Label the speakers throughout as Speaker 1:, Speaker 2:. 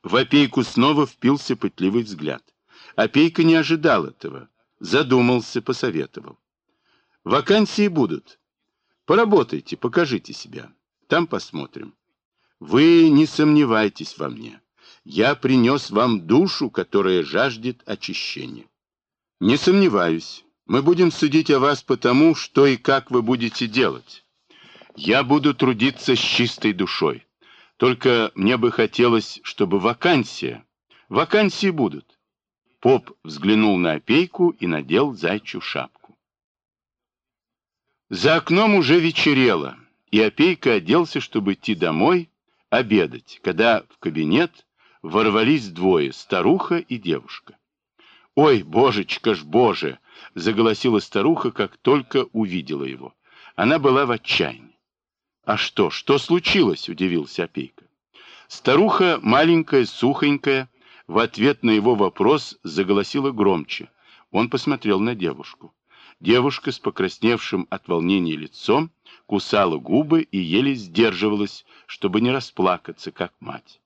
Speaker 1: В Опейку снова впился пытливый взгляд. Опейка не ожидал этого. Задумался, посоветовал. Вакансии будут. Поработайте, покажите себя. Там посмотрим. Вы не сомневайтесь во мне. Я принес вам душу, которая жаждет очищения. Не сомневаюсь. Мы будем судить о вас по тому, что и как вы будете делать. Я буду трудиться с чистой душой. Только мне бы хотелось, чтобы вакансия. Вакансии будут. Поп взглянул на Опейку и надел зайчью шапку. За окном уже вечерело, и Опейка оделся, чтобы идти домой обедать, когда в кабинет ворвались двое, старуха и девушка. «Ой, божечка ж боже!» — заголосила старуха, как только увидела его. Она была в отчаянии. «А что случилось?» — удивился Опейка. Старуха, маленькая, сухонькая, в ответ на его вопрос заголосила громче. Он посмотрел на девушку. Девушка с покрасневшим от волнения лицом кусала губы и еле сдерживалась, чтобы не расплакаться, как мать.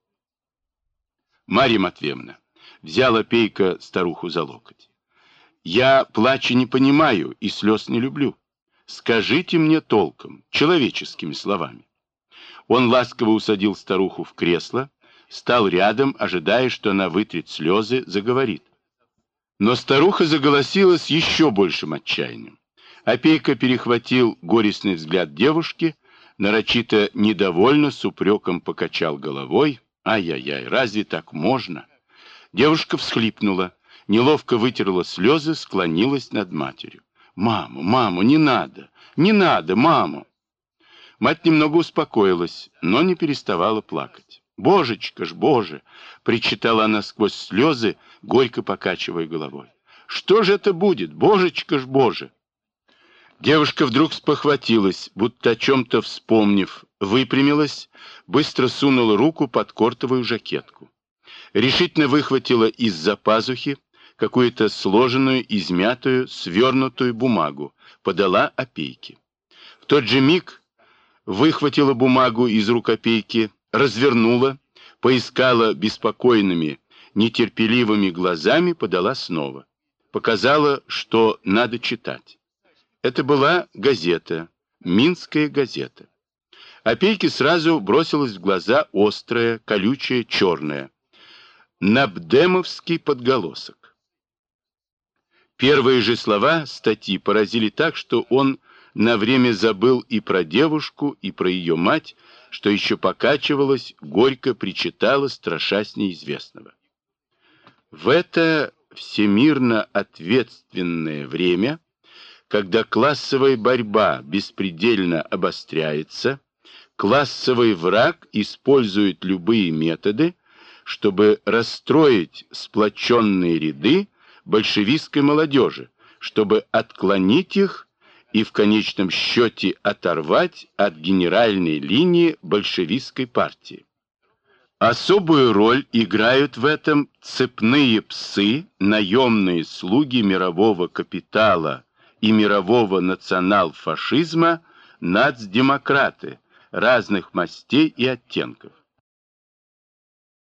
Speaker 1: «Марья Матвеевна», — взял Опейка старуху за локоть, — «я плача не понимаю и слез не люблю. Скажите мне толком, человеческими словами». Он ласково усадил старуху в кресло, стал рядом, ожидая, что она вытрет слезы, заговорит. Но старуха заголосила с еще большим отчаянием. Опейка перехватил горестный взгляд девушки, нарочито недовольно, с упреком покачал головой. «Ай-яй-яй, разве так можно?» Девушка всхлипнула, неловко вытерла слезы, склонилась над матерью. «Маму, не надо, маму!» Мать немного успокоилась, но не переставала плакать. «Божечка ж, Боже!» — причитала она сквозь слезы, горько покачивая головой. «Что же это будет? Божечка ж, Боже!» Девушка вдруг спохватилась, будто о чем-то вспомнив, выпрямилась, быстро сунула руку под кортовую жакетку. Решительно выхватила из-за пазухи какую-то сложенную, измятую, свернутую бумагу, подала Опейке. В тот же миг выхватила бумагу из рук Опейки, развернула, поискала беспокойными, нетерпеливыми глазами, подала снова. Показала, что надо читать. Это была газета, Минская газета. Опейке сразу бросилась в глаза острая, колючая, черная. Набдемовский подголосок. Первые же слова статьи поразили так, что он на время забыл и про девушку, и про ее мать, что еще покачивалась, горько причитала, страшась неизвестного. В это всемирно ответственное время, когда классовая борьба беспредельно обостряется, классовый враг использует любые методы, чтобы расстроить сплоченные ряды большевистской молодежи, чтобы отклонить их и в конечном счете оторвать от генеральной линии большевистской партии. Особую роль играют в этом цепные псы, наемные слуги мирового капитала и мирового национал-фашизма, нацдемократы разных мастей и оттенков.